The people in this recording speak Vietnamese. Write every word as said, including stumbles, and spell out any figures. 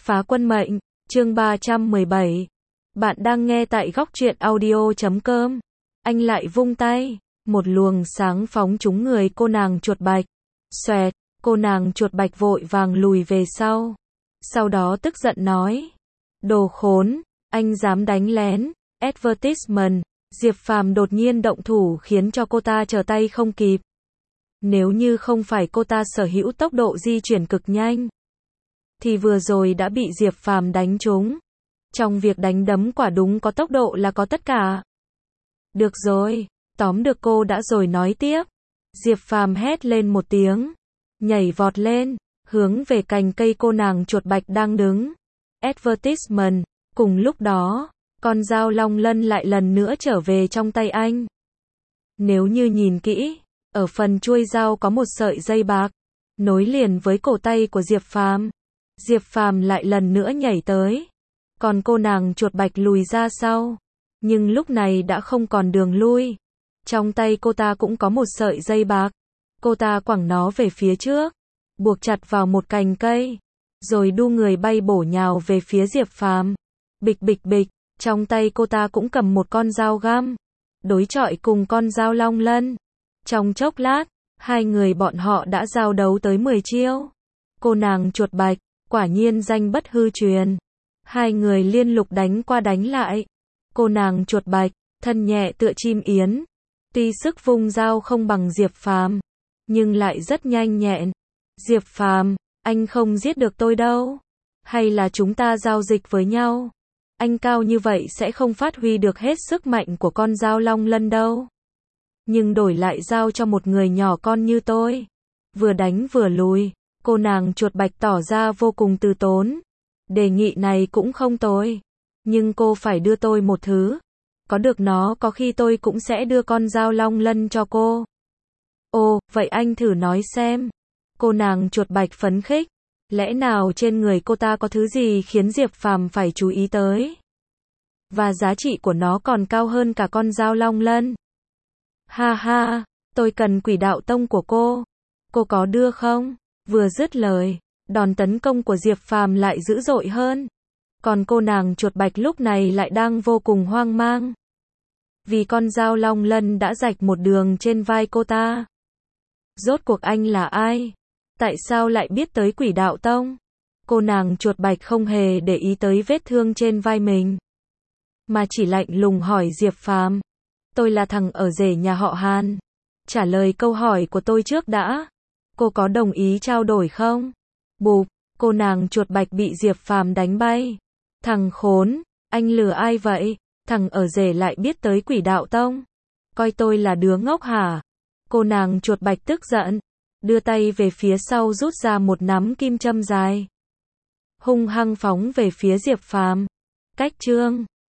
Phá quân mệnh, chương ba trăm mười bảy. Bạn đang nghe tại góc truyện audio chấm com. Anh lại vung tay, một luồng sáng phóng trúng người cô nàng chuột bạch. Xoẹt, cô nàng chuột bạch vội vàng lùi về sau. Sau đó tức giận nói: "Đồ khốn, anh dám đánh lén." Advertisement, Diệp Phàm đột nhiên động thủ khiến cho cô ta trở tay không kịp. Nếu như không phải cô ta sở hữu tốc độ di chuyển cực nhanh, thì vừa rồi đã bị Diệp Phàm đánh trúng. Trong việc đánh đấm quả đúng có tốc độ là có tất cả. Được rồi, tóm được cô đã rồi nói tiếp. Diệp Phàm hét lên một tiếng, nhảy vọt lên, hướng về cành cây cô nàng chuột bạch đang đứng. Advertisement, cùng lúc đó, con dao long lân lại lần nữa trở về trong tay anh. Nếu như nhìn kỹ, ở phần chuôi dao có một sợi dây bạc, nối liền với cổ tay của Diệp Phàm. Diệp Phàm lại lần nữa nhảy tới, còn cô nàng chuột bạch lùi ra sau, nhưng lúc này đã không còn đường lui. Trong tay cô ta cũng có một sợi dây bạc, cô ta quẳng nó về phía trước, buộc chặt vào một cành cây, rồi đu người bay bổ nhào về phía Diệp Phàm. Bịch bịch bịch, trong tay cô ta cũng cầm một con dao găm, đối chọi cùng con dao long lân. Trong chốc lát, hai người bọn họ đã giao đấu tới mười chiêu. Cô nàng chuột bạch, quả nhiên danh bất hư truyền. Hai người liên lục đánh qua đánh lại. Cô nàng chuột bạch, thân nhẹ tựa chim yến. Tuy sức vung dao không bằng Diệp Phàm, nhưng lại rất nhanh nhẹn. Diệp Phàm, anh không giết được tôi đâu. Hay là chúng ta giao dịch với nhau? Anh cao như vậy sẽ không phát huy được hết sức mạnh của con dao long lân đâu. Nhưng đổi lại giao cho một người nhỏ con như tôi. Vừa đánh vừa lùi, cô nàng chuột bạch tỏ ra vô cùng từ tốn. Đề nghị này cũng không tồi, nhưng cô phải đưa tôi một thứ. Có được nó có khi tôi cũng sẽ đưa con dao long lân cho cô. Ồ, vậy anh thử nói xem. Cô nàng chuột bạch phấn khích. Lẽ nào trên người cô ta có thứ gì khiến Diệp Phàm phải chú ý tới? Và giá trị của nó còn cao hơn cả con dao long lân. Ha ha, tôi cần quỷ đạo tông của cô. Cô có đưa không? Vừa dứt lời, đòn tấn công của Diệp Phàm lại dữ dội hơn. Còn cô nàng chuột bạch lúc này lại đang vô cùng hoang mang. Vì con dao long lân đã rạch một đường trên vai cô ta. Rốt cuộc anh là ai? Tại sao lại biết tới quỷ đạo tông? Cô nàng chuột bạch không hề để ý tới vết thương trên vai mình, mà chỉ lạnh lùng hỏi Diệp Phàm. Tôi là thằng ở rể nhà họ Hàn. Trả lời câu hỏi của tôi trước đã. Cô có đồng ý trao đổi không? Bụp, cô nàng chuột bạch bị Diệp Phàm đánh bay. Thằng khốn, anh lừa ai vậy? Thằng ở rể lại biết tới quỷ đạo tông. Coi tôi là đứa ngốc hả? Cô nàng chuột bạch tức giận, đưa tay về phía sau rút ra một nắm kim châm dài, hung hăng phóng về phía Diệp Phàm. Cách chương